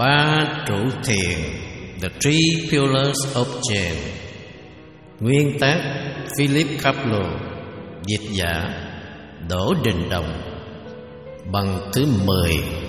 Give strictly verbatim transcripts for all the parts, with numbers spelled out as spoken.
Ba trụ thiền, The Three Pillars of Zen. Nguyên tác Philip Kapleau, dịch giả Đỗ Đình Đồng. Bằng thứ mười.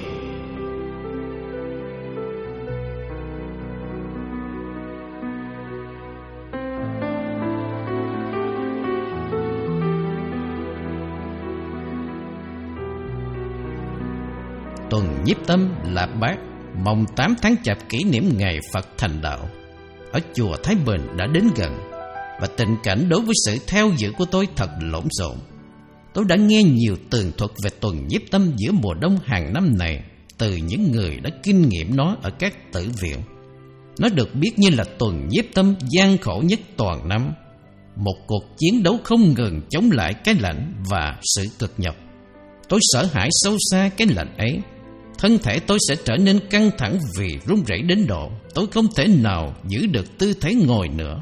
Tuần Nhiếp Tâm Lạp Bát mồng tám tháng Chạp kỷ niệm ngày Phật thành đạo ở chùa Thái Bình đã đến gần, và tình cảnh đối với sự theo dự của tôi thật lộn xộn. Tôi đã nghe nhiều tường thuật về tuần nhiếp tâm giữa mùa đông hàng năm này từ những người đã kinh nghiệm nó ở các tử viện. Nó được biết như là tuần nhiếp tâm gian khổ nhất toàn năm, một cuộc chiến đấu không ngừng chống lại cái lạnh và sự cực nhọc. Tôi sợ hãi sâu xa cái lạnh ấy. Thân thể tôi sẽ trở nên căng thẳng vì run rẩy đến độ tôi không thể nào giữ được tư thế ngồi nữa.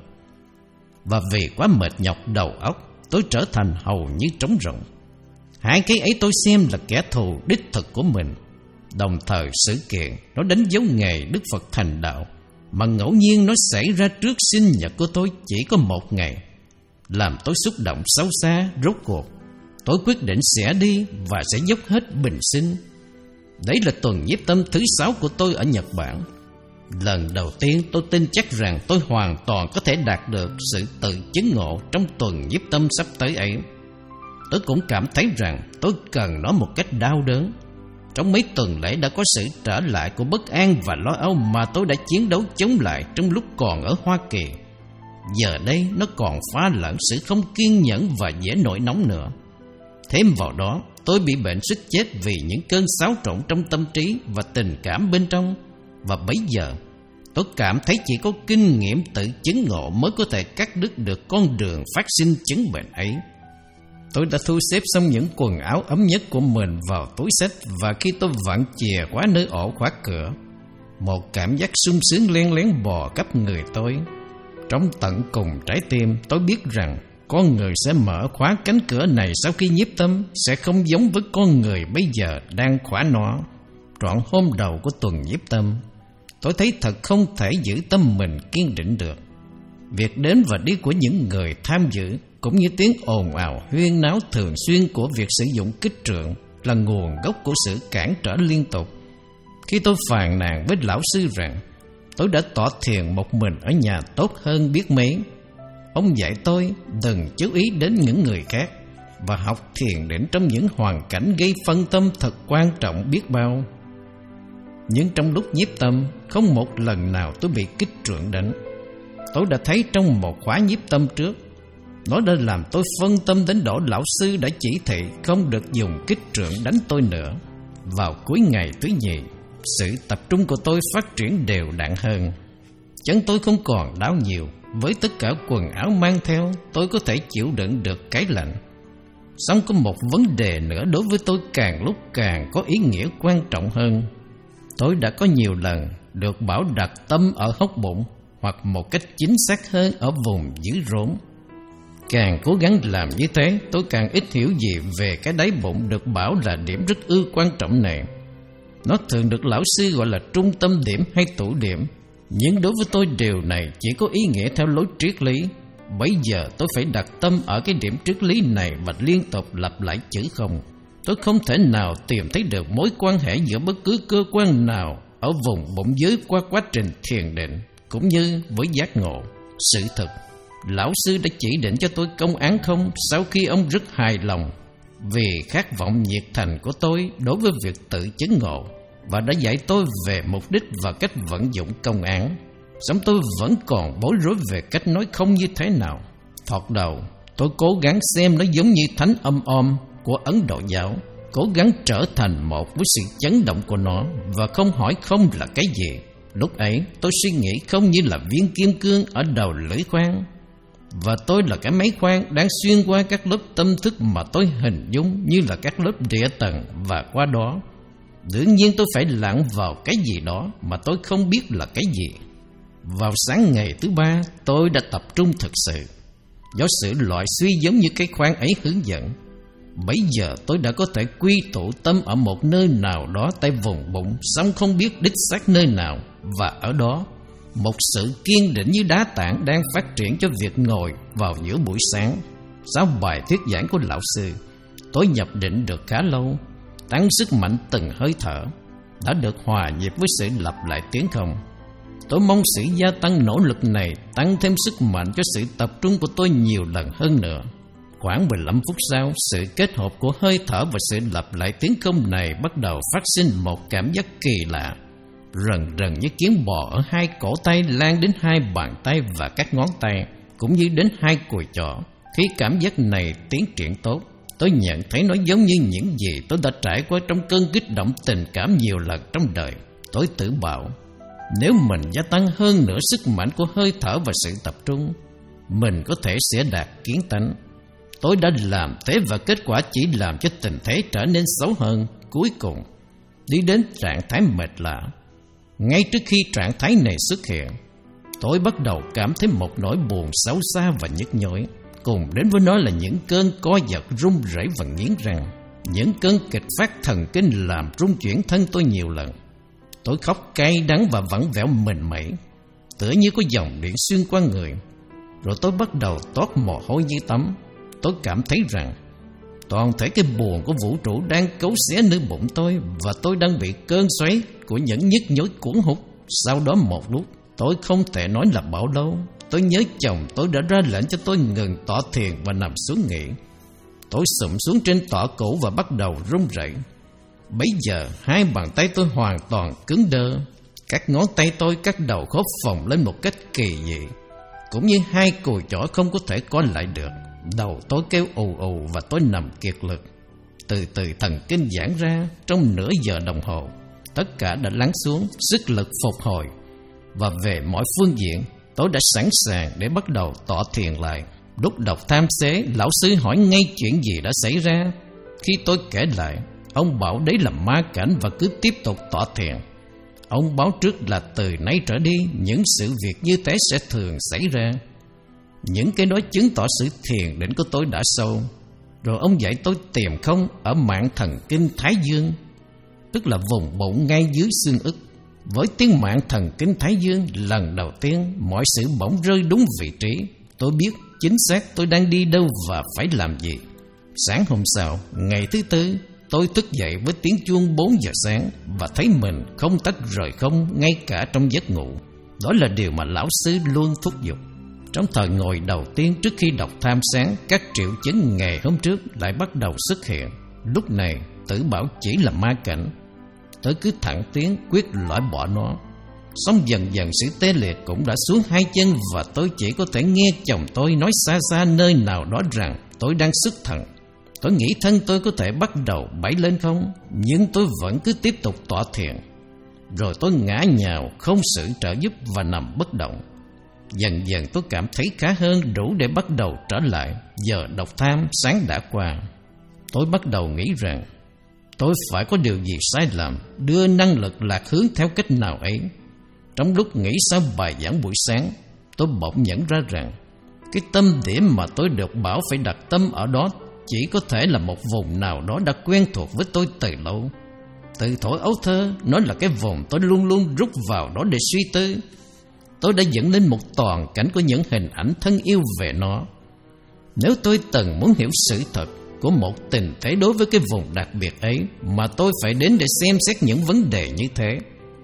Và vì quá mệt nhọc đầu óc, tôi trở thành hầu như trống rỗng. Hai cái ấy tôi xem là kẻ thù đích thực của mình. Đồng thời sự kiện nó đánh dấu ngày Đức Phật thành đạo, mà ngẫu nhiên nó xảy ra trước sinh nhật của tôi chỉ có một ngày, làm tôi xúc động sâu xa. Rốt cuộc tôi quyết định sẽ đi và sẽ dốc hết bình sinh. Đấy là tuần nhiếp tâm thứ sáu của tôi ở Nhật Bản. Lần đầu tiên tôi tin chắc rằng tôi hoàn toàn có thể đạt được sự tự chứng ngộ trong tuần nhiếp tâm sắp tới ấy. Tôi cũng cảm thấy rằng tôi cần nó một cách đau đớn. Trong mấy tuần lễ đã có sự trở lại của bất an và lo âu mà tôi đã chiến đấu chống lại trong lúc còn ở Hoa Kỳ. Giờ đây nó còn pha lẫn sự không kiên nhẫn và dễ nổi nóng nữa. Thêm vào đó, tôi bị bệnh suýt chết vì những cơn xáo trộn trong tâm trí và tình cảm bên trong. Và bấy giờ, tôi cảm thấy chỉ có kinh nghiệm tự chứng ngộ mới có thể cắt đứt được con đường phát sinh chứng bệnh ấy. Tôi đã thu xếp xong những quần áo ấm nhất của mình vào túi xách, và khi tôi vặn chìa khóa nơi ổ khóa cửa, một cảm giác sung sướng len lén bò khắp người tôi. Trong tận cùng trái tim, tôi biết rằng con người sẽ mở khóa cánh cửa này sau khi nhiếp tâm sẽ không giống với con người bây giờ đang khóa nó. Trọn hôm đầu của tuần nhiếp tâm, tôi thấy thật không thể giữ tâm mình kiên định được. Việc đến và đi của những người tham dự, cũng như tiếng ồn ào huyên náo thường xuyên của việc sử dụng kích trượng, là nguồn gốc của sự cản trở liên tục. Khi tôi phàn nàn với lão sư rằng tôi đã tọa thiền một mình ở nhà tốt hơn biết mấy, ông dạy tôi đừng chú ý đến những người khác và học thiền định trong những hoàn cảnh gây phân tâm thật quan trọng biết bao. Nhưng trong lúc nhiếp tâm, không một lần nào tôi bị kích trượng đánh. Tôi đã thấy trong một khóa nhiếp tâm trước, nó đã làm tôi phân tâm đến độ lão sư đã chỉ thị không được dùng kích trượng đánh tôi nữa. Vào cuối ngày thứ nhì, sự tập trung của tôi phát triển đều đặn hơn. Chân tôi không còn đau nhiều. Với tất cả quần áo mang theo, tôi có thể chịu đựng được cái lạnh. Song có một vấn đề nữa đối với tôi càng lúc càng có ý nghĩa quan trọng hơn. Tôi đã có nhiều lần được bảo đặt tâm ở hốc bụng, hoặc một cách chính xác hơn ở vùng dưới rốn. Càng cố gắng làm như thế, tôi càng ít hiểu gì về cái đáy bụng được bảo là điểm rất ư quan trọng này. Nó thường được lão sư gọi là trung tâm điểm hay tủ điểm, nhưng đối với tôi điều này chỉ có ý nghĩa theo lối triết lý. Bây giờ tôi phải đặt tâm ở cái điểm triết lý này và liên tục lặp lại chữ không. Tôi không thể nào tìm thấy được mối quan hệ giữa bất cứ cơ quan nào ở vùng bụng dưới qua quá trình thiền định, cũng như với giác ngộ. Sự thật, lão sư đã chỉ định cho tôi công án không sau khi ông rất hài lòng vì khát vọng nhiệt thành của tôi đối với việc tự chứng ngộ, và đã dạy tôi về mục đích và cách vận dụng công án. Song tôi vẫn còn bối rối về cách nói không như thế nào. Thoạt đầu, tôi cố gắng xem nó giống như thánh âm om của Ấn Độ giáo, cố gắng trở thành một với sự chấn động của nó và không hỏi không là cái gì. Lúc ấy, tôi suy nghĩ không như là viên kim cương ở đầu lưỡi khoan, và tôi là cái máy khoan đang xuyên qua các lớp tâm thức mà tôi hình dung như là các lớp địa tầng, và qua đó đương nhiên tôi phải lặn vào cái gì đó mà tôi không biết là cái gì. Vào sáng ngày thứ ba, tôi đã tập trung thực sự. Do sự loại suy giống như cái khoan ấy hướng dẫn, Bấy giờ tôi đã có thể quy tụ tâm ở một nơi nào đó tại vùng bụng, song không biết đích xác nơi nào. Và ở đó, một sự kiên định như đá tảng đang phát triển cho việc ngồi vào giữa buổi sáng. Sau bài thuyết giảng của lão sư, tôi nhập định được khá lâu, tăng sức mạnh từng hơi thở, đã được hòa nhịp với sự lặp lại tiếng không. Tôi mong sự gia tăng nỗ lực này tăng thêm sức mạnh cho sự tập trung của tôi nhiều lần hơn nữa. Khoảng mười lăm phút sau, sự kết hợp của hơi thở và sự lặp lại tiếng không này bắt đầu phát sinh một cảm giác kỳ lạ, rần rần như kiến bò ở hai cổ tay lan đến hai bàn tay và các ngón tay, cũng như đến hai cùi chỏ. Khi cảm giác này tiến triển tốt, tôi nhận thấy nó giống như những gì tôi đã trải qua trong cơn kích động tình cảm nhiều lần trong đời. Tôi tự bảo, nếu mình gia tăng hơn nữa sức mạnh của hơi thở và sự tập trung, mình có thể sẽ đạt kiến tánh. Tôi đã làm thế và kết quả chỉ làm cho tình thế trở nên xấu hơn. Cuối cùng, đi đến trạng thái mệt lạ. Ngay trước khi trạng thái này xuất hiện, tôi bắt đầu cảm thấy một nỗi buồn xấu xa và nhức nhối. Cùng đến với nó là những cơn co giật, run rẩy và nghiến răng. Những cơn kịch phát thần kinh làm rung chuyển thân tôi nhiều lần. Tôi khóc cay đắng và vặn vẹo mình mẩy, tựa như có dòng điện xuyên qua người. Rồi tôi bắt đầu toát mồ hôi như tắm. Tôi cảm thấy rằng toàn thể cái buồn của vũ trụ đang cấu xé nơi bụng tôi, và tôi đang bị cơn xoáy của những nhức nhối cuốn hút. Sau đó một lúc, tôi không thể nói là bao lâu, tôi nhớ chồng tôi đã ra lệnh cho tôi ngừng tọa thiền và nằm xuống nghỉ. Tôi sụm xuống trên tọa cũ và bắt đầu run rẩy. Bấy giờ hai bàn tay tôi hoàn toàn cứng đơ, các ngón tay tôi cắt đầu khớp phồng lên một cách kỳ dị, cũng như hai cùi chỏ không có thể co lại được. Đầu tôi kêu ù ù và tôi nằm kiệt lực. Từ từ thần kinh giãn ra. Trong nửa giờ đồng hồ, tất cả đã lắng xuống, sức lực phục hồi, và về mọi phương diện tôi đã sẵn sàng để bắt đầu tọa thiền lại. Lúc đọc tham xế, lão sư hỏi ngay chuyện gì đã xảy ra. Khi tôi kể lại, ông bảo đấy là ma cảnh và cứ tiếp tục tọa thiền. Ông báo trước là từ nay trở đi, những sự việc như thế sẽ thường xảy ra. Những cái đó chứng tỏ sự thiền định của tôi đã sâu. Rồi ông dạy tôi tìm không ở mạng thần kinh Thái Dương, tức là vùng bụng ngay dưới xương ức. Với tiếng mạng thần kinh Thái Dương, lần đầu tiên mọi sự bỗng rơi đúng vị trí. Tôi biết chính xác tôi đang đi đâu và phải làm gì. Sáng hôm sau, ngày thứ tư, tôi thức dậy với tiếng chuông bốn giờ sáng và thấy mình không tách rời không ngay cả trong giấc ngủ. Đó là điều mà lão sư luôn thúc giục. Trong thời ngồi đầu tiên trước khi đọc tham sáng, các triệu chứng ngày hôm trước lại bắt đầu xuất hiện. Lúc này, tự bảo chỉ là ma cảnh. Tôi cứ thẳng tiến quyết loại bỏ nó. Xong dần dần sự tê liệt cũng đã xuống hai chân, và tôi chỉ có thể nghe chồng tôi nói xa xa nơi nào đó rằng tôi đang xuất thần. Tôi nghĩ thân tôi có thể bắt đầu bay lên không, nhưng tôi vẫn cứ tiếp tục tọa thiền. Rồi tôi ngã nhào không sự trợ giúp và nằm bất động. Dần dần tôi cảm thấy khá hơn, đủ để bắt đầu trở lại. Giờ đọc tham sáng đã qua. Tôi bắt đầu nghĩ rằng tôi phải có điều gì sai lầm, đưa năng lực lạc hướng theo cách nào ấy. Trong lúc nghĩ sau bài giảng buổi sáng, tôi bỗng nhận ra rằng cái tâm điểm mà tôi được bảo phải đặt tâm ở đó chỉ có thể là một vùng nào đó đã quen thuộc với tôi từ lâu. Từ thuở ấu thơ, nó là cái vùng tôi luôn luôn rút vào đó để suy tư. Tôi đã dựng lên một toàn cảnh của những hình ảnh thân yêu về nó. Nếu tôi từng muốn hiểu sự thật của một tình thế đối với cái vùng đặc biệt ấy, mà tôi phải đến để xem xét những vấn đề như thế.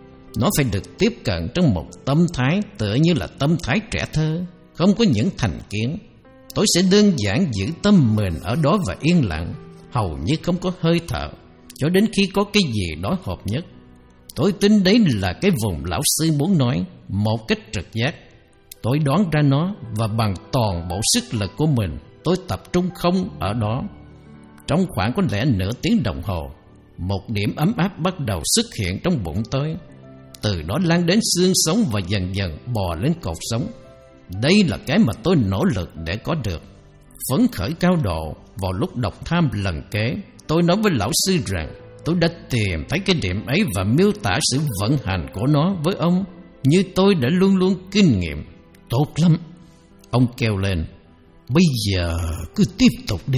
Nó phải được tiếp cận trong một tâm thái tựa như là tâm thái trẻ thơ, không có những thành kiến. Tôi sẽ đơn giản giữ tâm mình ở đó và yên lặng, hầu như không có hơi thở, cho đến khi có cái gì đó hợp nhất. Tôi tin đấy là cái vùng lão sư muốn nói, một cách trực giác. Tôi đoán ra nó, và bằng toàn bộ sức lực của mình, tôi tập trung không ở đó. Trong khoảng có lẽ nửa tiếng đồng hồ, một điểm ấm áp bắt đầu xuất hiện trong bụng tôi. Từ đó lan đến xương sống và dần dần bò lên cột sống. Đây là cái mà tôi nỗ lực để có được. Phấn khởi cao độ. Vào lúc đọc tham lần kế, tôi nói với lão sư rằng tôi đã tìm thấy cái điểm ấy và miêu tả sự vận hành của nó với ông như tôi đã luôn luôn kinh nghiệm. Tốt lắm, ông kêu lên. Bây giờ cứ tiếp tục đi.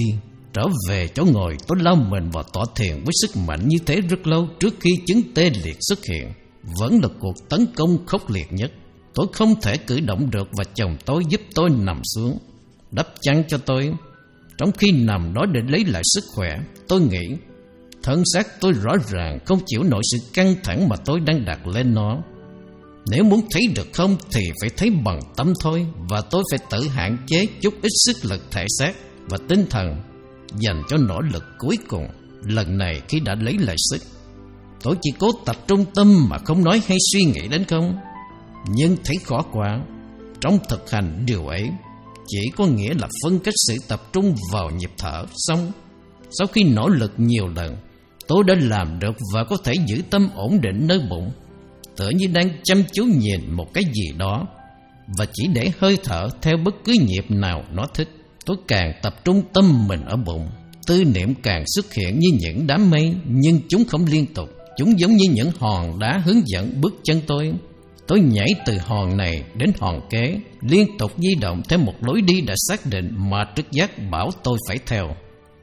Trở về chỗ ngồi, tôi lao mình vào tọa thiền với sức mạnh như thế rất lâu trước khi chứng tê liệt xuất hiện. Vẫn là cuộc tấn công khốc liệt nhất. Tôi không thể cử động được và chồng tôi giúp tôi nằm xuống, đắp chăn cho tôi. Trong khi nằm đó để lấy lại sức khỏe, tôi nghĩ thân xác tôi rõ ràng không chịu nổi sự căng thẳng mà tôi đang đặt lên nó. Nếu muốn thấy được không thì phải thấy bằng tâm thôi, và tôi phải tự hạn chế chút ít sức lực thể xác và tinh thần dành cho nỗ lực cuối cùng. Lần này khi đã lấy lại sức, tôi chỉ cố tập trung tâm mà không nói hay suy nghĩ đến không. Nhưng thấy khó quá. Trong thực hành điều ấy chỉ có nghĩa là phân cách sự tập trung vào nhịp thở. Xong, sau khi nỗ lực nhiều lần, tôi đã làm được và có thể giữ tâm ổn định nơi bụng, tựa như đang chăm chú nhìn một cái gì đó, và chỉ để hơi thở theo bất cứ nhịp nào nó thích. Tôi càng tập trung tâm mình ở bụng, tư niệm càng xuất hiện như những đám mây, nhưng chúng không liên tục. Chúng giống như những hòn đá hướng dẫn bước chân tôi. Tôi nhảy từ hòn này đến hòn kế, liên tục di động theo một lối đi đã xác định mà trực giác bảo tôi phải theo.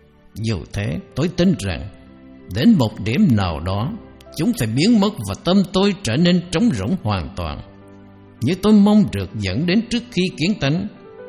Dù thế, tôi tin rằng đến một điểm nào đó, chúng phải biến mất và tâm tôi trở nên trống rỗng hoàn toàn, như tôi mong được dẫn đến trước khi kiến tánh.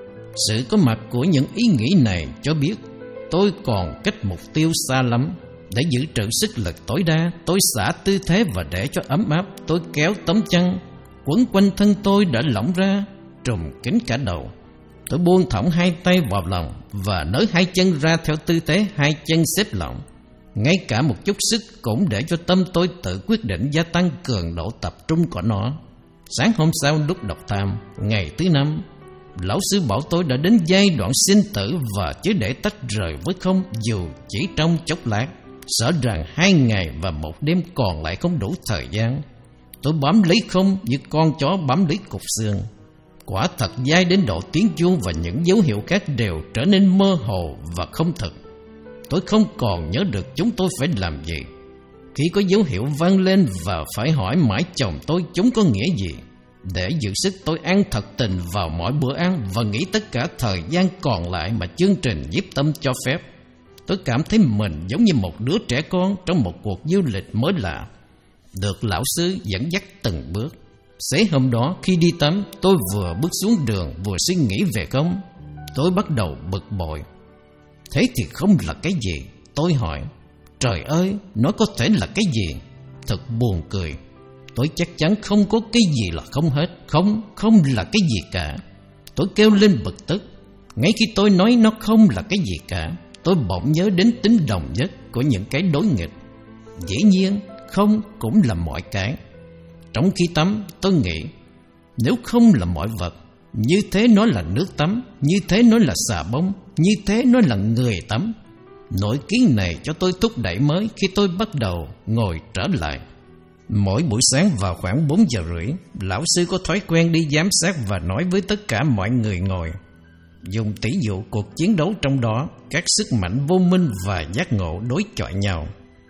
Sự có mặt của những ý nghĩ này cho biết tôi còn cách mục tiêu xa lắm. Để giữ trữ sức lực tối đa, tôi xả tư thế và để cho ấm áp, tôi kéo tấm chăn quấn quanh thân tôi đã lỏng ra, trùm kín cả đầu. Tôi buông thõng hai tay vào lòng và nới hai chân ra theo tư thế hai chân xếp lỏng. Ngay cả một chút sức cũng để cho tâm tôi tự quyết định gia tăng cường độ tập trung của nó. Sáng hôm sau lúc đọc tham, ngày thứ năm, lão sư bảo tôi đã đến giai đoạn sinh tử và chứ để tách rời với không dù chỉ trong chốc lát. Sợ rằng hai ngày và một đêm còn lại không đủ thời gian. Tôi bám lấy không như con chó bám lấy cục xương. Quả thật dai đến độ tiếng chuông và những dấu hiệu khác đều trở nên mơ hồ và không thực. Tôi không còn nhớ được chúng tôi phải làm gì. Khi có dấu hiệu vang lên và phải hỏi mãi chồng tôi chúng có nghĩa gì. Để giữ sức, tôi ăn thật tình vào mỗi bữa ăn và nghĩ tất cả thời gian còn lại mà chương trình nhiếp tâm cho phép. Tôi cảm thấy mình giống như một đứa trẻ con trong một cuộc du lịch mới lạ, được lão sư dẫn dắt từng bước. Sáng hôm đó khi đi tắm, tôi vừa bước xuống đường vừa suy nghĩ về không. Tôi bắt đầu bực bội. Thế thì không là cái gì? Tôi hỏi. Trời ơi, nó có thể là cái gì? Thật buồn cười. Tôi chắc chắn không có cái gì là không hết. Không, không là cái gì cả. Tôi kêu lên bực tức. Ngay khi tôi nói nó không là cái gì cả, tôi bỗng nhớ đến tính đồng nhất của những cái đối nghịch. Dĩ nhiên, không cũng là mọi cái. Trong khi tắm, tôi nghĩ, nếu không là mọi vật, như thế nó là nước tắm, như thế nó là xà bông, như thế nó là người tắm. Nỗi kiến này cho tôi thúc đẩy mới khi tôi bắt đầu ngồi trở lại. Mỗi buổi sáng vào khoảng bốn giờ rưỡi, lão sư có thói quen đi giám sát và nói với tất cả mọi người ngồi, dùng tỷ dụ cuộc chiến đấu trong đó, các sức mạnh vô minh và giác ngộ đối chọi nhau.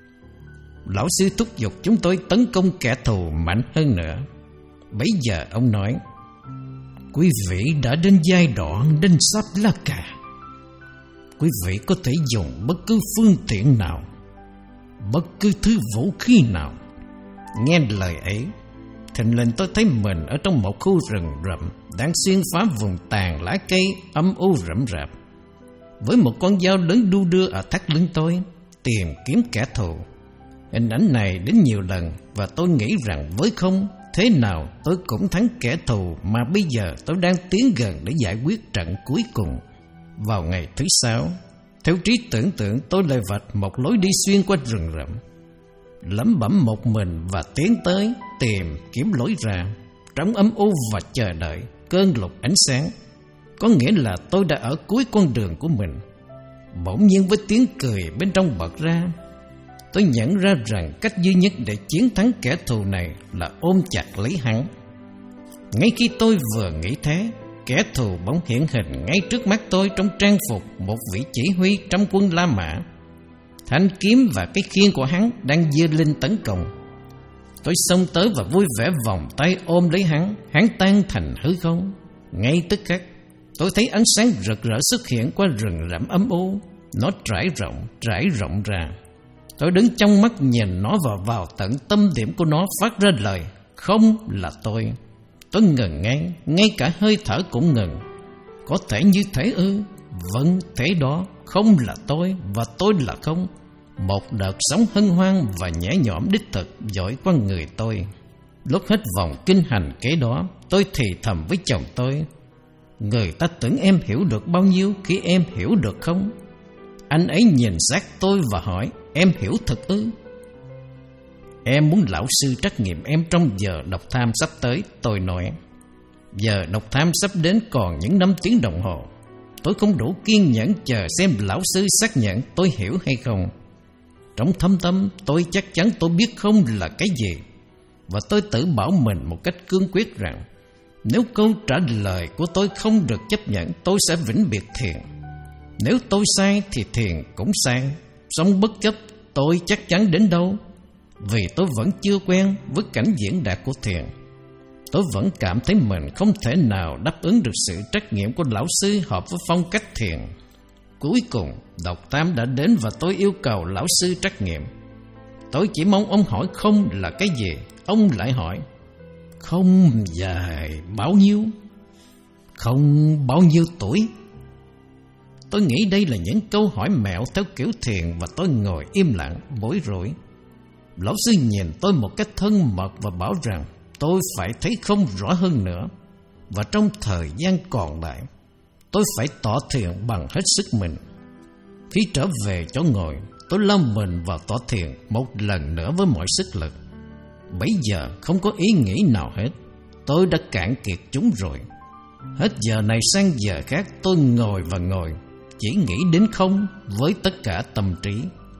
Lão sư thúc giục chúng tôi tấn công kẻ thù mạnh hơn nữa. Bấy giờ ông nói, quý vị đã đến giai đoạn đinh sắp lá cà. Quý vị có thể dùng bất cứ phương tiện nào, bất cứ thứ vũ khí nào. Nghe lời ấy, thình lình tôi thấy mình ở trong một khu rừng rậm đang xuyên phá vùng tàn lá cây âm u rậm rạp, với một con dao lớn đu đưa ở thắt lưng tôi, tìm kiếm kẻ thù. Hình ảnh này đến nhiều lần và tôi nghĩ rằng với không, thế nào tôi cũng thắng kẻ thù mà bây giờ tôi đang tiến gần để giải quyết trận cuối cùng. Vào ngày thứ sáu, theo trí tưởng tượng, tôi lại vạch một lối đi xuyên qua rừng rậm, lẩm bẩm một mình và tiến tới tìm kiếm lối ra trong âm u và chờ đợi cơn lục ánh sáng. Có nghĩa là tôi đã ở cuối con đường của mình. Bỗng nhiên với tiếng cười bên trong bật ra, tôi nhận ra rằng cách duy nhất để chiến thắng kẻ thù này là ôm chặt lấy hắn. Ngay khi tôi vừa nghĩ thế, kẻ thù bỗng hiện hình ngay trước mắt tôi trong trang phục một vị chỉ huy trong quân La Mã. Thanh kiếm và cái khiên của hắn đang giơ lên tấn công. Tôi xông tới và vui vẻ vòng tay ôm lấy hắn. Hắn tan thành hư không. Ngay tức khắc, tôi thấy ánh sáng rực rỡ xuất hiện qua rừng rậm âm u. Nó trải rộng, trải rộng ra. Tôi đứng trong mắt nhìn nó và vào tận tâm điểm của nó phát ra lời: không là tôi. Tôi ngừng ngay, ngay cả hơi thở cũng ngừng. Có thể như thế ư? Vâng, thế đó. Không là tôi và tôi là không. Một đợt sóng hân hoan và nhẹ nhõm đích thực dội qua người tôi. Lúc hết vòng kinh hành kế đó, tôi thì thầm với chồng tôi: người ta tưởng em hiểu được bao nhiêu khi em hiểu được không? Anh ấy nhìn sát tôi và hỏi: em hiểu thật ư? Em muốn lão sư trắc nghiệm em trong giờ độc tham sắp tới, tôi nói. Giờ độc tham sắp đến còn những năm tiếng đồng hồ. Tôi không đủ kiên nhẫn chờ xem lão sư xác nhận tôi hiểu hay không. Trong thâm tâm tôi chắc chắn tôi biết không là cái gì. Và tôi tự bảo mình một cách cương quyết rằng nếu câu trả lời của tôi không được chấp nhận, tôi sẽ vĩnh biệt thiền. Nếu tôi sai thì thiền cũng sai. Song bất chấp tôi chắc chắn đến đâu, vì tôi vẫn chưa quen với cảnh diễn đạt của thiền. Tôi vẫn cảm thấy mình không thể nào đáp ứng được sự trắc nghiệm của lão sư hợp với phong cách thiền. Cuối cùng độc tham đã đến và tôi yêu cầu lão sư trắc nghiệm. Tôi chỉ mong ông hỏi không là cái gì. Ông lại hỏi: không dài bao nhiêu? Không bao nhiêu tuổi? Tôi nghĩ đây là những câu hỏi mẹo theo kiểu thiền và tôi ngồi im lặng, bối rối. Lão sư nhìn tôi một cách thân mật và bảo rằng tôi phải thấy không rõ hơn nữa. Và trong thời gian còn lại, tôi phải tọa thiền bằng hết sức mình. Khi trở về chỗ ngồi, tôi lao mình vào tọa thiền một lần nữa với mọi sức lực. Bấy giờ không có ý nghĩ nào hết. Tôi đã cạn kiệt chúng rồi. Hết giờ này sang giờ khác tôi ngồi và ngồi, chỉ nghĩ đến không với tất cả tâm trí.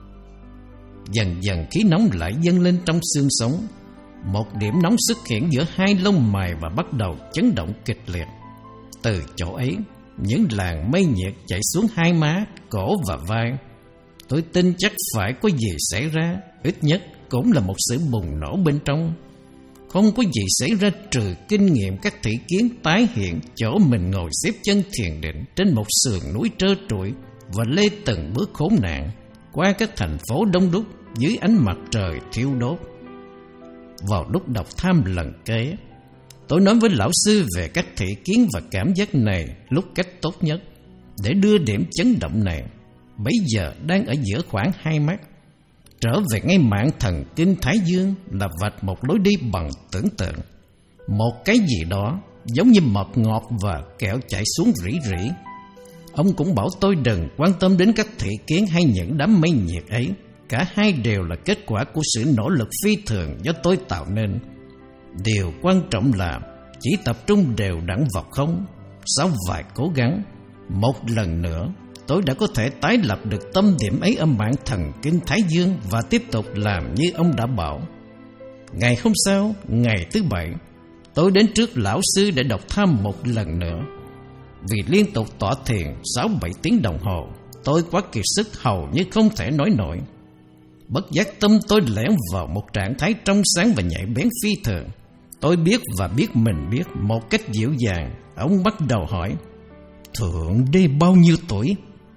Dần dần khí nóng lại dâng lên trong xương sống. Một điểm nóng xuất hiện giữa hai lông mày và bắt đầu chấn động kịch liệt. Từ chỗ ấy, những làn mây nhiệt chảy xuống hai má, cổ và vai. Tôi tin chắc phải có gì xảy ra, ít nhất cũng là một sự bùng nổ bên trong. Không có gì xảy ra trừ kinh nghiệm các thị kiến tái hiện chỗ mình ngồi xếp chân thiền định trên một sườn núi trơ trụi và lê từng bước khốn nạn qua các thành phố đông đúc dưới ánh mặt trời thiêu đốt. Vào lúc độc tham lần kế, tôi nói với lão sư về các thị kiến và cảm giác này lúc cách tốt nhất để đưa điểm chấn động này, bấy giờ đang ở giữa khoảng hai mắt, trở về ngay mạng thần kinh Thái Dương, là vạch một lối đi bằng tưởng tượng. Một cái gì đó giống như mật ngọt và kẹo chảy xuống rỉ rỉ. Ông cũng bảo tôi đừng quan tâm đến các thị kiến hay những đám mây nhiệt ấy. Cả hai đều là kết quả của sự nỗ lực phi thường do tôi tạo nên. Điều quan trọng là chỉ tập trung đều đặn vào không. Sau vài cố gắng, một lần nữa tôi đã có thể tái lập được tâm điểm ấy ở mạng thần kinh Thái Dương và tiếp tục làm như ông đã bảo. Ngày hôm sau, ngày thứ bảy, tôi đến trước lão sư để độc tham một lần nữa. Vì liên tục tọa thiền sáu bảy tiếng đồng hồ, tôi quá kiệt sức hầu như không thể nói nổi. Bất giác tâm tôi lẻn vào một trạng thái trong sáng và nhạy bén phi thường. Tôi biết và biết mình biết một cách dịu dàng. Ông bắt đầu hỏi: Thượng đế bao nhiêu tuổi?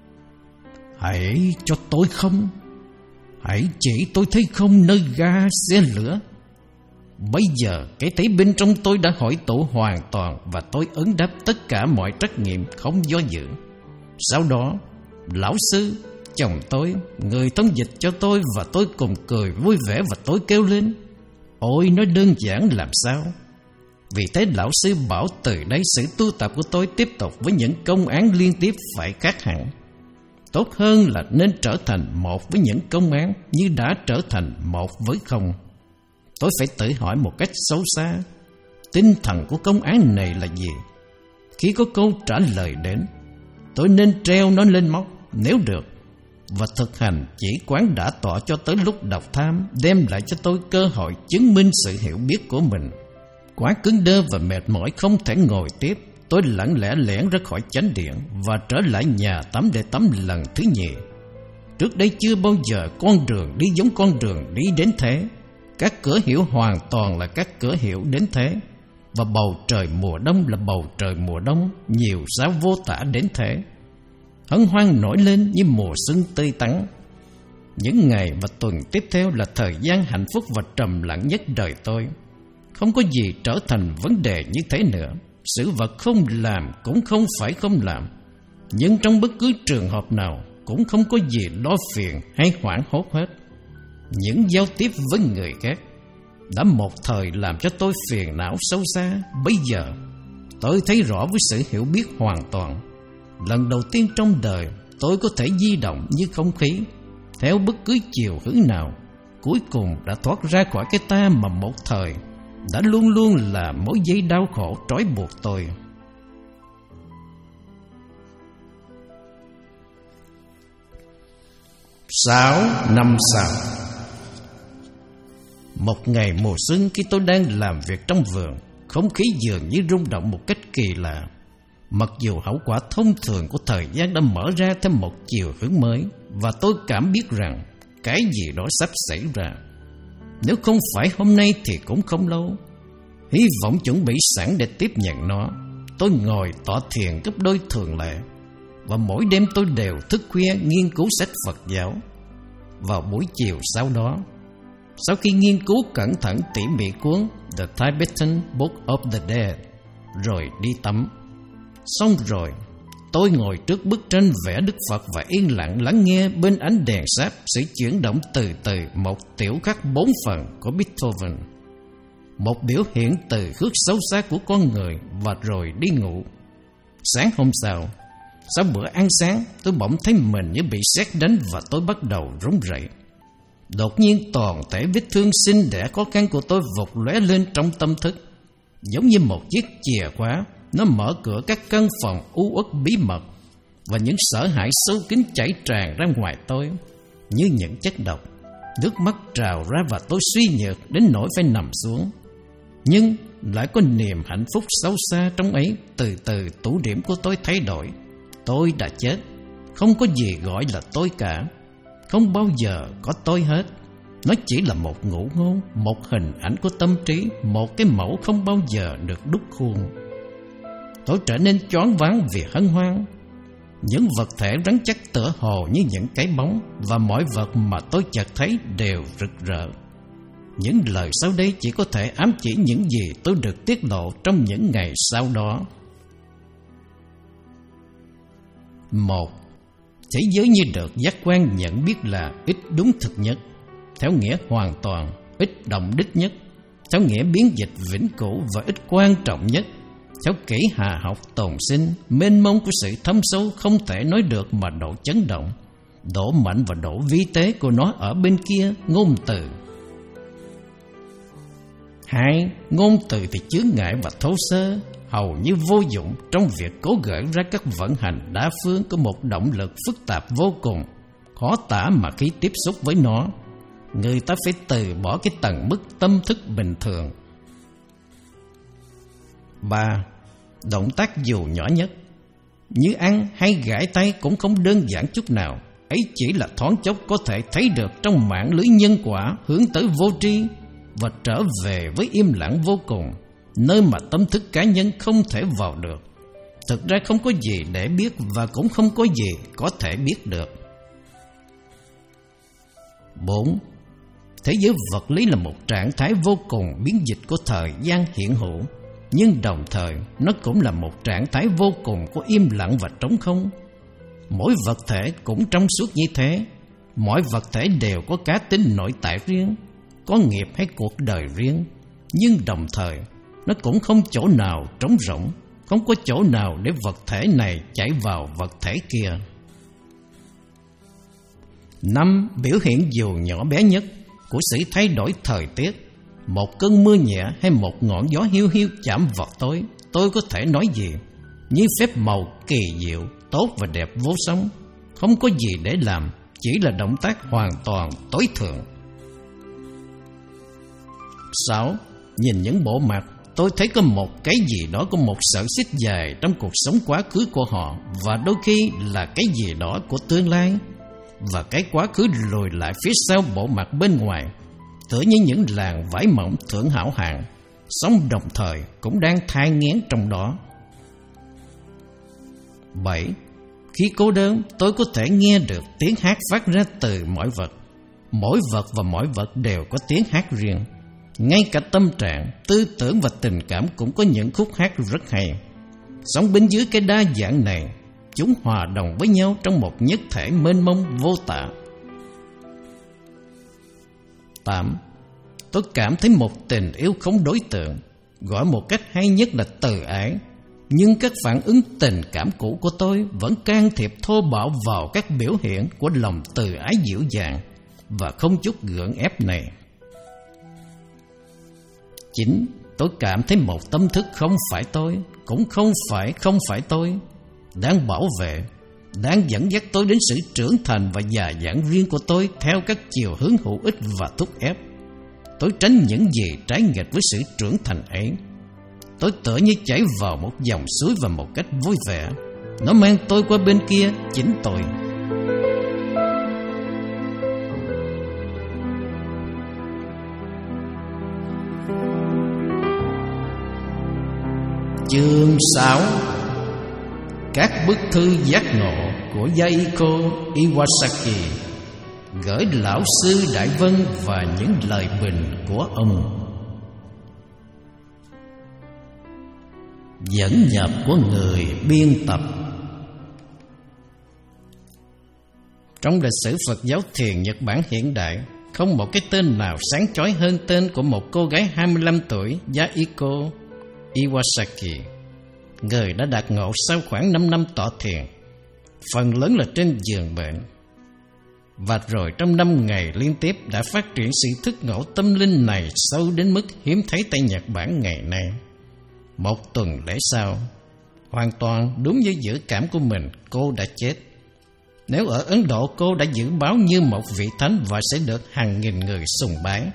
Hãy cho tôi không. Hãy chỉ tôi thấy không nơi ga xe lửa. Bây giờ cái thấy bên trong tôi đã hỏi tụ hoàn toàn và tôi ứng đáp tất cả mọi trắc nghiệm không do dự. Sau đó, lão sư, chồng tôi, người thông dịch cho tôi và tôi cùng cười vui vẻ và tôi kêu lên: Ôi, nói đơn giản làm sao. Vì thế lão sư bảo từ đây sự tu tập của tôi tiếp tục với những công án liên tiếp phải khác hẳn. Tốt hơn là nên trở thành một với những công án như đã trở thành một với không. Tôi phải tự hỏi một cách sâu xa, tinh thần của công án này là gì? Khi có câu trả lời đến, tôi nên treo nó lên móc nếu được, và thực hành chỉ quán đã tọa cho tới lúc độc tham đem lại cho tôi cơ hội chứng minh sự hiểu biết của mình. Quá cứng đơ và mệt mỏi không thể ngồi tiếp, tôi lặng lẽ lẻn ra khỏi chánh điện và trở lại nhà tắm để tắm lần thứ nhì. Trước đây chưa bao giờ con đường đi giống con đường đi đến thế. Các cửa hiệu hoàn toàn là các cửa hiệu đến thế, và bầu trời mùa đông là bầu trời mùa đông nhiều sao vô tả đến thế. hân hoan nổi lên như mùa xuân tươi tắn. Những ngày và tuần tiếp theo là thời gian hạnh phúc và trầm lặng nhất đời tôi. Không có gì trở thành vấn đề như thế nữa. Sự vật không làm cũng không phải không làm, nhưng trong bất cứ trường hợp nào cũng không có gì lo phiền hay hoảng hốt hết. Những giao tiếp với người khác đã một thời làm cho tôi phiền não sâu xa. Bây giờ tôi thấy rõ với sự hiểu biết hoàn toàn. Lần đầu tiên trong đời tôi có thể di động như không khí, theo bất cứ chiều hướng nào, cuối cùng đã thoát ra khỏi cái ta mà một thời đã luôn luôn là mối dây đau khổ trói buộc tôi. Sáu năm sau, một ngày mùa xuân, khi tôi đang làm việc trong vườn, không khí dường như rung động một cách kỳ lạ. Mặc dù hậu quả thông thường của thời gian đã mở ra thêm một chiều hướng mới, và tôi cảm biết rằng cái gì đó sắp xảy ra. Nếu không phải hôm nay thì cũng không lâu. Hy vọng chuẩn bị sẵn để tiếp nhận nó, tôi ngồi tọa thiền gấp đôi thường lệ, và mỗi đêm tôi đều thức khuya nghiên cứu sách Phật giáo. Vào buổi chiều sau đó, sau khi nghiên cứu cẩn thận tỉ mỉ cuốn The Tibetan Book of the Dead, rồi đi tắm. Xong rồi, tôi ngồi trước bức tranh vẽ Đức Phật và yên lặng lắng nghe bên ánh đèn sáp sự chuyển động từ từ một tiểu khắc bốn phần của Beethoven, một biểu hiện từ khước sâu xa của con người, và rồi đi ngủ. Sáng hôm sau, sau bữa ăn sáng, tôi bỗng thấy mình như bị sét đánh và tôi bắt đầu run rẩy. Đột nhiên toàn thể vết thương sinh đẻ khó khăn của tôi vụt lóe lên trong tâm thức, giống như một chiếc chìa khóa. Nó mở cửa các căn phòng u uất bí mật, và những sợ hãi sâu kín chảy tràn ra ngoài tôi như những chất độc. Nước mắt trào ra và tôi suy nhược đến nỗi phải nằm xuống. Nhưng lại có niềm hạnh phúc sâu xa trong ấy. Từ từ tủ điểm của tôi thay đổi. Tôi đã chết, không có gì gọi là tôi cả. Không bao giờ có tôi hết. Nó chỉ là một ngụ ngôn, một hình ảnh của tâm trí, một cái mẫu không bao giờ được đúc khuôn. Tôi trở nên choáng váng vì hân hoan. Những vật thể rắn chắc tựa hồ như những cái bóng, và mọi vật mà tôi chợt thấy đều rực rỡ. Những lời sau đây chỉ có thể ám chỉ những gì tôi được tiết lộ trong những ngày sau đó. Một, thế giới như được giác quan nhận biết là ít đúng thực nhất, theo nghĩa hoàn toàn, ít động đích nhất, theo nghĩa biến dịch vĩnh cửu và ít quan trọng nhất, theo kỹ hà học tồn sinh, mênh mông của sự thâm sâu không thể nói được mà độ chấn động, độ mạnh và độ vi tế của nó ở bên kia ngôn từ. Hai, ngôn từ thì chướng ngại và thô sơ, hầu như vô dụng trong việc cố gỡ ra các vận hành đa phương của một động lực phức tạp vô cùng, khó tả mà khi tiếp xúc với nó, người ta phải từ bỏ cái tầng mức tâm thức bình thường. Ba, động tác dù nhỏ nhất, như ăn hay gãi tay cũng không đơn giản chút nào. Ấy chỉ là thoáng chốc có thể thấy được trong mạng lưới nhân quả hướng tới vô tri và trở về với im lặng vô cùng, nơi mà tâm thức cá nhân không thể vào được. Thực ra không có gì để biết và cũng không có gì có thể biết được. Bốn, thế giới vật lý là một trạng thái vô cùng biến dịch của thời gian hiện hữu, nhưng đồng thời nó cũng là một trạng thái vô cùng của im lặng và trống không. Mỗi vật thể cũng trong suốt như thế. Mỗi vật thể đều có cá tính nội tại riêng, có nghiệp hay cuộc đời riêng, nhưng đồng thời nó cũng không chỗ nào trống rỗng, không có chỗ nào để vật thể này chảy vào vật thể kia. Năm, biểu hiện dù nhỏ bé nhất của sự thay đổi thời tiết, một cơn mưa nhẹ hay một ngọn gió hiu hiu chạm vào tôi, tôi có thể nói gì? Như phép màu kỳ diệu, tốt và đẹp vô song, không có gì để làm, chỉ là động tác hoàn toàn tối thượng. Sáu, nhìn những bộ mặt, tôi thấy có một cái gì đó, có một sợi xích dài trong cuộc sống quá khứ của họ, và đôi khi là cái gì đó của tương lai, và cái quá khứ lùi lại phía sau bộ mặt bên ngoài, tựa như những làn vải mỏng thượng hảo hạng, song đồng thời cũng đang thai nghén trong đó. Bảy, Khi cô đơn, tôi có thể nghe được tiếng hát phát ra từ mọi vật. Mỗi vật và mỗi vật đều có tiếng hát riêng. Ngay cả tâm trạng, tư tưởng và tình cảm cũng có những khúc hát rất hay. Sống bên dưới cái đa dạng này, chúng hòa đồng với nhau trong một nhất thể mênh mông vô tả. Tám. Tôi cảm thấy một tình yêu không đối tượng, gọi một cách hay nhất là từ ái. Nhưng các phản ứng tình cảm cũ của tôi vẫn can thiệp thô bạo vào các biểu hiện của lòng từ ái dịu dàng và không chút gượng ép này. Chín. Tôi cảm thấy một tâm thức không phải tôi, cũng không phải không phải tôi, đang bảo vệ, đang dẫn dắt tôi đến sự trưởng thành và già dặn riêng của tôi theo các chiều hướng hữu ích và thúc ép. Tôi tránh những gì trái nghịch với sự trưởng thành ấy. Tôi tựa như chảy vào một dòng suối và một cách vui vẻ. Nó mang tôi qua bên kia chính tôi. Chương sáu. Các bức thư giác ngộ của Yaiko Iwasaki gửi lão sư Đại Vân và những lời bình của ông. Dẫn nhập của người biên tập. Trong lịch sử Phật giáo thiền Nhật Bản hiện đại, không một cái tên nào sáng chói hơn tên của một cô gái hai mươi lăm tuổi Yaiko Iwasaki. Người đã đạt ngộ sau khoảng năm năm tọa thiền, phần lớn là trên giường bệnh. Và rồi trong năm ngày liên tiếp đã phát triển sự thức ngộ tâm linh này sâu đến mức hiếm thấy tại Nhật Bản ngày nay. Một tuần lễ sau, hoàn toàn đúng với dự cảm của mình, cô đã chết. Nếu ở Ấn Độ, cô đã dự báo như một vị thánh và sẽ được hàng nghìn người sùng bái.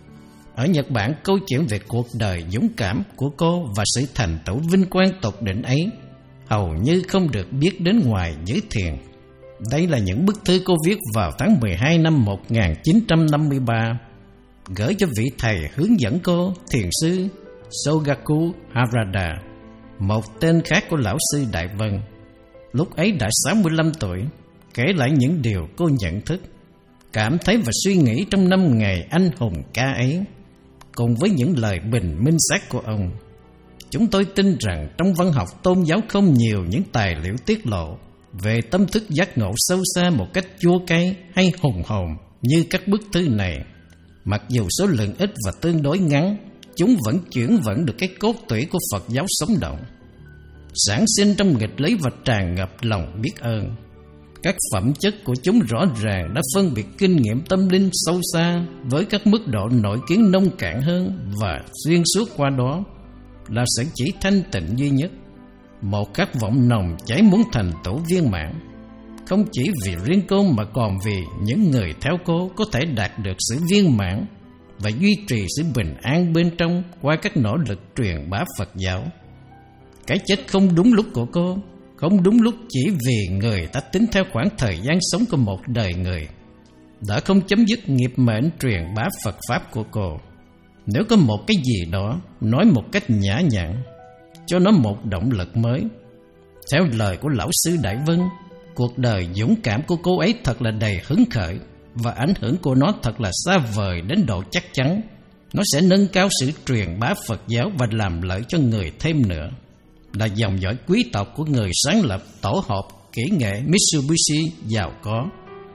Ở Nhật Bản, câu chuyện về cuộc đời dũng cảm của cô và sự thành tựu vinh quang tột đỉnh ấy hầu như không được biết đến ngoài giới thiền. Đây là những bức thư cô viết vào tháng mười hai năm một nghìn chín trăm năm mươi ba, gửi cho vị thầy hướng dẫn cô, thiền sư Sogaku Harada, một tên khác của lão sư Đại Vân. Lúc ấy đã sáu mươi lăm tuổi, kể lại những điều cô nhận thức, cảm thấy và suy nghĩ trong năm ngày anh hùng ca ấy, cùng với những lời bình minh sát của ông. Chúng tôi tin rằng trong văn học tôn giáo không nhiều những tài liệu tiết lộ về tâm thức giác ngộ sâu xa một cách chua cay hay hùng hồn như các bức thư này. Mặc dù số lượng ít và tương đối ngắn, chúng vẫn chuyển vận được cái cốt tủy của Phật giáo sống động, sản sinh trong nghịch lý và tràn ngập lòng biết ơn. Các phẩm chất của chúng rõ ràng đã phân biệt kinh nghiệm tâm linh sâu xa với các mức độ nội kiến nông cạn hơn, và xuyên suốt qua đó là sự chỉ thanh tịnh duy nhất, một khát vọng nồng cháy muốn thành tựu viên mãn, không chỉ vì riêng cô mà còn vì những người theo cô có thể đạt được sự viên mãn và duy trì sự bình an bên trong qua các nỗ lực truyền bá Phật giáo. Cái chết không đúng lúc của cô, không đúng lúc chỉ vì người ta tính theo khoảng thời gian sống của một đời người, đã không chấm dứt nghiệp mệnh truyền bá Phật Pháp của cô. Nếu có một cái gì đó nói một cách nhã nhặn, cho nó một động lực mới. Theo lời của lão sư Đại Vân, cuộc đời dũng cảm của cô ấy thật là đầy hứng khởi, và ảnh hưởng của nó thật là xa vời đến độ chắc chắn nó sẽ nâng cao sự truyền bá Phật giáo và làm lợi cho người thêm nữa. Là dòng dõi quý tộc của người sáng lập tổ hợp kỹ nghệ Mitsubishi giàu có,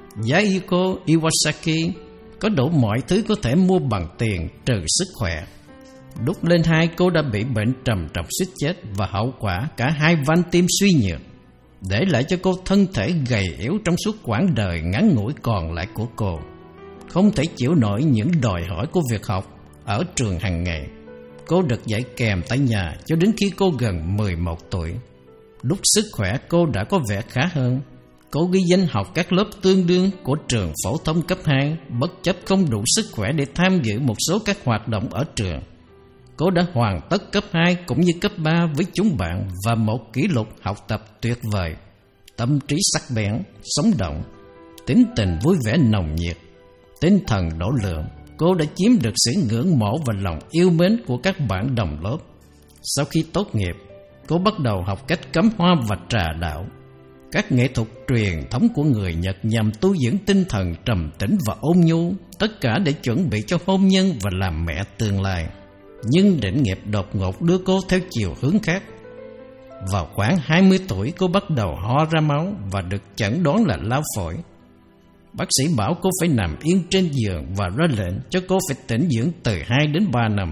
Yaiko Iwasaki có đủ mọi thứ có thể mua bằng tiền trừ sức khỏe. Lúc lên hai, cô đã bị bệnh trầm trọng suýt chết, và hậu quả cả hai van tim suy nhược, để lại cho cô thân thể gầy yếu trong suốt quãng đời ngắn ngủi còn lại của cô. Không thể chịu nổi những đòi hỏi của việc học ở trường hàng ngày, cô được dạy kèm tại nhà cho đến khi cô gần mười một tuổi. Lúc sức khỏe cô đã có vẻ khá hơn, cô ghi danh học các lớp tương đương của trường phổ thông cấp hai, bất chấp không đủ sức khỏe để tham dự một số các hoạt động ở trường. Cô đã hoàn tất cấp hai cũng như cấp ba với chúng bạn và một kỷ lục học tập tuyệt vời. Tâm trí sắc bén, sống động, tính tình vui vẻ nồng nhiệt, tinh thần độ lượng, cô đã chiếm được sự ngưỡng mộ và lòng yêu mến của các bạn đồng lớp. Sau khi tốt nghiệp, cô bắt đầu học cách cắm hoa và trà đạo. Các nghệ thuật truyền thống của người Nhật nhằm tu dưỡng tinh thần trầm tĩnh và ôn nhu, tất cả để chuẩn bị cho hôn nhân và làm mẹ tương lai. Nhưng định nghiệp đột ngột đưa cô theo chiều hướng khác. Vào khoảng hai mươi tuổi, cô bắt đầu ho ra máu và được chẩn đoán là lao phổi. Bác sĩ bảo cô phải nằm yên trên giường và ra lệnh cho cô phải tĩnh dưỡng từ hai đến ba năm.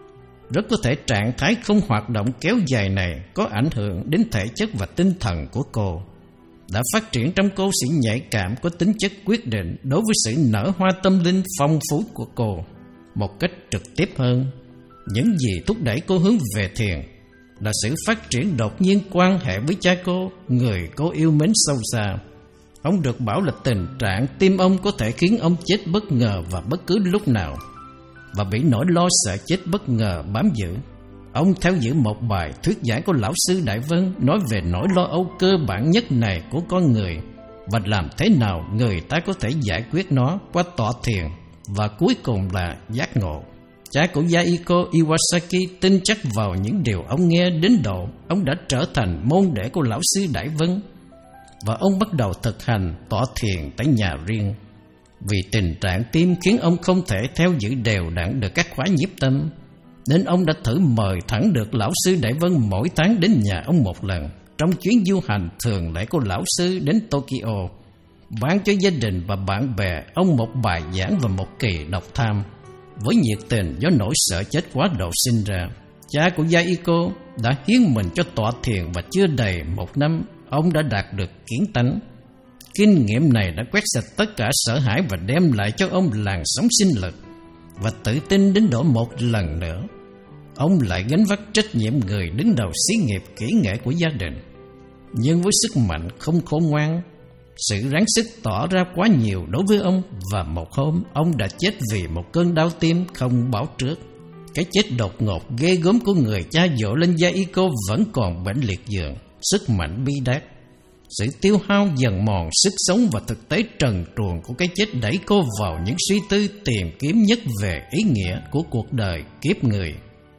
Rất có thể trạng thái không hoạt động kéo dài này có ảnh hưởng đến thể chất và tinh thần của cô, đã phát triển trong cô sự nhạy cảm có tính chất quyết định đối với sự nở hoa tâm linh phong phú của cô. Một cách trực tiếp hơn, những gì thúc đẩy cô hướng về thiền là sự phát triển đột nhiên quan hệ với cha cô, người cô yêu mến sâu xa. Ông được bảo là tình trạng tim ông có thể khiến ông chết bất ngờ và bất cứ lúc nào, và bị nỗi lo sợ chết bất ngờ bám giữ. Ông theo giữ một bài thuyết giải của Lão sư Đại Vân nói về nỗi lo âu cơ bản nhất này của con người và làm thế nào người ta có thể giải quyết nó qua tọa thiền, và cuối cùng là giác ngộ. Cha của Yaiko Iwasaki tin chắc vào những điều ông nghe đến độ ông đã trở thành môn đệ của Lão sư Đại Vân, và ông bắt đầu thực hành tọa thiền tại nhà riêng. Vì tình trạng tim khiến ông không thể theo giữ đều đặn được các khóa nhiếp tâm, nên ông đã thử mời thẳng được Lão sư Đại Vân mỗi tháng đến nhà ông một lần trong chuyến du hành thường lệ của Lão sư đến Tokyo, ban cho gia đình và bạn bè ông một bài giảng và một kỳ đọc tham. Với nhiệt tình do nỗi sợ chết quá độ sinh ra, cha của Yaiko đã hiến mình cho tọa thiền, và chưa đầy một năm ông đã đạt được kiến tánh. Kinh nghiệm này đã quét sạch tất cả sợ hãi và đem lại cho ông làn sóng sinh lực và tự tin đến độ một lần nữa ông lại gánh vác trách nhiệm người đứng đầu xí nghiệp kỹ nghệ của gia đình. Nhưng với sức mạnh không khôn ngoan, sự ráng sức tỏ ra quá nhiều đối với ông, và một hôm ông đã chết vì một cơn đau tim không báo trước. Cái chết đột ngột ghê gớm của người cha dỗ lên Yaiko vẫn còn bệnh liệt giường, sức mạnh bi đát. Sự tiêu hao dần mòn sức sống và thực tế trần truồng của cái chết đẩy cô vào những suy tư tìm kiếm nhất về ý nghĩa của cuộc đời kiếp người.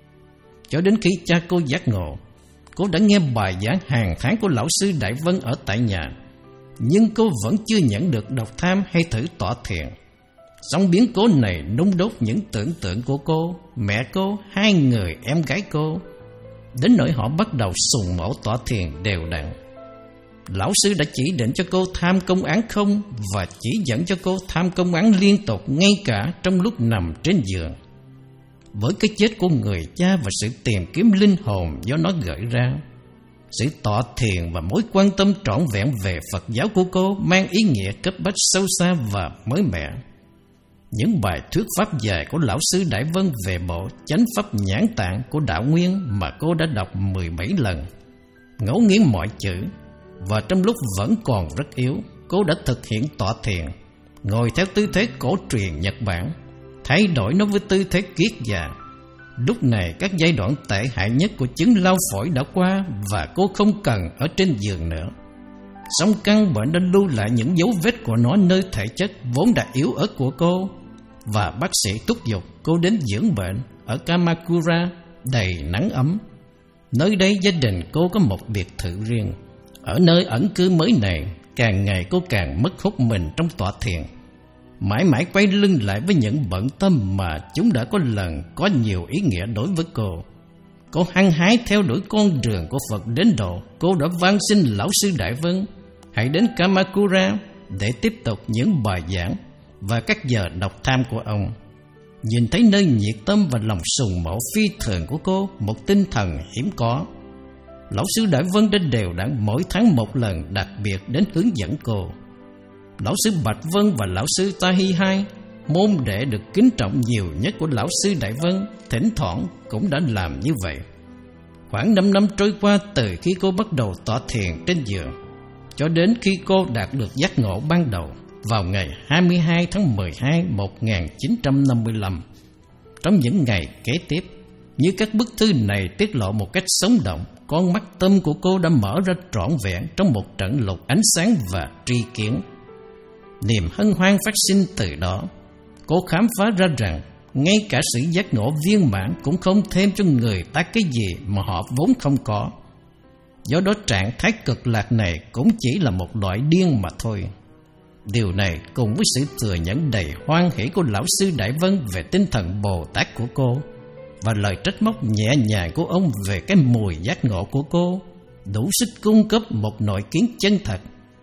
Cho đến khi cha cô giác ngộ, cô đã nghe bài giảng hàng tháng của Lão sư Đại Vân ở tại nhà, nhưng cô vẫn chưa nhận được độc tham hay thử tọa thiền. Sóng biến cố này nung đốt những tưởng tượng của cô, mẹ cô, hai người em gái cô, đến nỗi họ bắt đầu sùng mẫu tọa thiền đều đặn. Lão sư đã chỉ định cho cô tham công án không, và chỉ dẫn cho cô tham công án liên tục ngay cả trong lúc nằm trên giường. Với cái chết của người cha và sự tìm kiếm linh hồn do nó gợi ra, sự tọa thiền và mối quan tâm trọn vẹn về Phật giáo của cô mang ý nghĩa cấp bách sâu xa và mới mẻ. Những bài thuyết pháp dài của Lão sư Đại Vân về bộ chánh pháp nhãn tạng của Đạo Nguyên mà cô đã đọc mười bảy lần, ngấu nghiến mọi chữ, và trong lúc vẫn còn rất yếu, cô đã thực hiện tọa thiền, ngồi theo tư thế cổ truyền Nhật Bản, thay đổi nó với tư thế kiết già. Lúc này các giai đoạn tệ hại nhất của chứng lao phổi đã qua, và cô không cần ở trên giường nữa. Song căn bệnh đã lưu lại những dấu vết của nó nơi thể chất vốn đã yếu ớt của cô, và bác sĩ thúc giục cô đến dưỡng bệnh ở Kamakura đầy nắng ấm. Nơi đây gia đình cô có một biệt thự riêng. Ở nơi ẩn cư mới này, càng ngày cô càng mất hút mình trong tọa thiền, mãi mãi quay lưng lại với những bận tâm mà chúng đã có lần có nhiều ý nghĩa đối với cô. Cô hăng hái theo đuổi con đường của Phật đến độ cô đã van xin Lão sư Đại Vân hãy đến Kamakura để tiếp tục những bài giảng và các giờ đọc tham của ông. Nhìn thấy nơi nhiệt tâm và lòng sùng mẫu phi thường của cô, một tinh thần hiếm có, Lão sư Đại Vân đã đều đặn mỗi tháng một lần đặc biệt đến hướng dẫn cô. Lão sư Bạch Vân và Lão sư Tahi Hai, môn đệ được kính trọng nhiều nhất của Lão sư Đại Vân, thỉnh thoảng cũng đã làm như vậy. Khoảng năm năm trôi qua từ khi cô bắt đầu tọa thiền trên giường cho đến khi cô đạt được giác ngộ ban đầu vào ngày hai mươi hai tháng mười hai năm một nghìn chín trăm năm mươi lăm. Trong những ngày kế tiếp, như các bức thư này tiết lộ một cách sống động, con mắt tâm của cô đã mở ra trọn vẹn trong một trận lục ánh sáng và tri kiến. Niềm hân hoan phát sinh từ đó. Cô khám phá ra rằng ngay cả sự giác ngộ viên mãn cũng không thêm cho người ta cái gì mà họ vốn không có. Do đó trạng thái cực lạc này cũng chỉ là một loại điên mà thôi. Điều này cùng với sự thừa nhận đầy hoan hỷ của lão sư Đại Vân về tinh thần Bồ Tát của cô, và lời trách móc nhẹ nhàng của ông về cái mùi giác ngộ của cô, đủ sức cung cấp một nội kiến chân thật.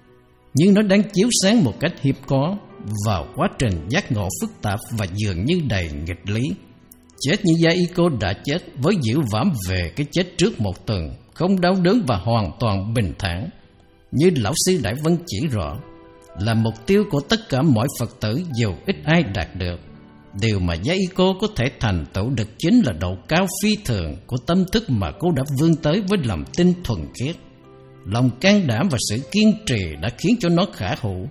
Nhưng nó đang chiếu sáng một cách hiếm có vào quá trình giác ngộ phức tạp và dường như đầy nghịch lý. Chết như Yaiko đã chết với dịu vãm về cái chết trước một tuần, không đau đớn và hoàn toàn bình thản, như lão sư Đại Vân chỉ rõ, là mục tiêu của tất cả mọi Phật tử dù ít ai đạt được. Điều mà Yaiko có thể thành tựu được chính là độ cao phi thường của tâm thức mà cô đã vươn tới với lòng tin thuần khiết. Lòng can đảm và sự kiên trì đã khiến cho nó khả hữu.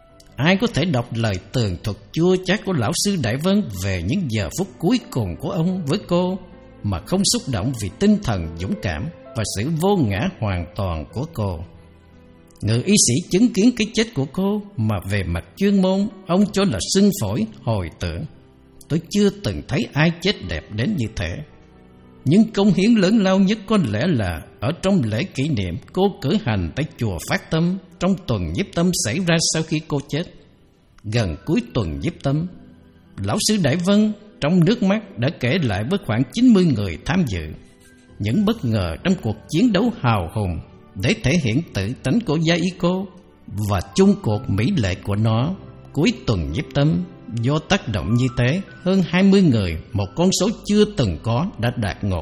Ai có thể đọc lời tường thuật chua chát của lão sư Đại Vân về những giờ phút cuối cùng của ông với cô mà không xúc động vì tinh thần dũng cảm và sự vô ngã hoàn toàn của cô? Người y sĩ chứng kiến cái chết của cô mà về mặt chuyên môn ông cho là sưng phổi hồi tưởng. Tôi chưa từng thấy ai chết đẹp đến như thế. Nhưng công hiến lớn lao nhất có lẽ là ở trong lễ kỷ niệm cô cử hành tại chùa Phát Tâm trong tuần nhiếp tâm xảy ra sau khi cô chết. Gần cuối tuần nhiếp tâm, lão sư Đại Vân trong nước mắt đã kể lại với khoảng chín mươi người tham dự những bất ngờ trong cuộc chiến đấu hào hùng để thể hiện tự tánh của Yaiko và chung cuộc mỹ lệ của nó. Cuối tuần nhiếp tâm, do tác động như thế, hơn hai mươi người, một con số chưa từng có, đã đạt ngộ.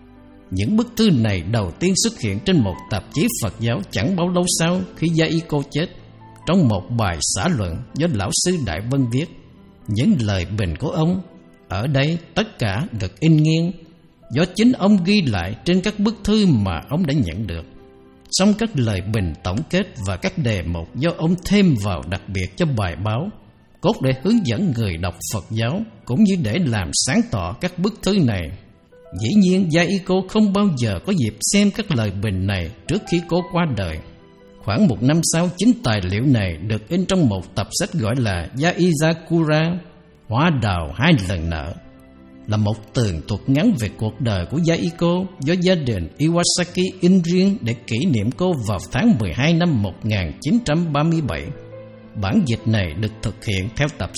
Những bức thư này đầu tiên xuất hiện trên một tạp chí Phật giáo chẳng bao lâu sau khi Yaiko chết, trong một bài xã luận do lão sư Đại Vân viết. Những lời bình của ông ở đây tất cả được in nghiêng do chính ông ghi lại trên các bức thư mà ông đã nhận được. Song các lời bình tổng kết và các đề mục do ông thêm vào đặc biệt cho bài báo, cốt để hướng dẫn người đọc Phật giáo cũng như để làm sáng tỏ các bức thư này. Dĩ nhiên Yaiko không bao giờ có dịp xem các lời bình này trước khi cô qua đời. Khoảng một năm sau, chính tài liệu này được in trong một tập sách gọi là Yaizakura, hoa đào hai lần nở, là một tường thuật ngắn về cuộc đời của Yaiko do gia đình Iwasaki in riêng để kỷ niệm cô vào tháng mười hai năm một nghìn chín trăm ba mươi bảy. Bản dịch này được thực hiện theo tập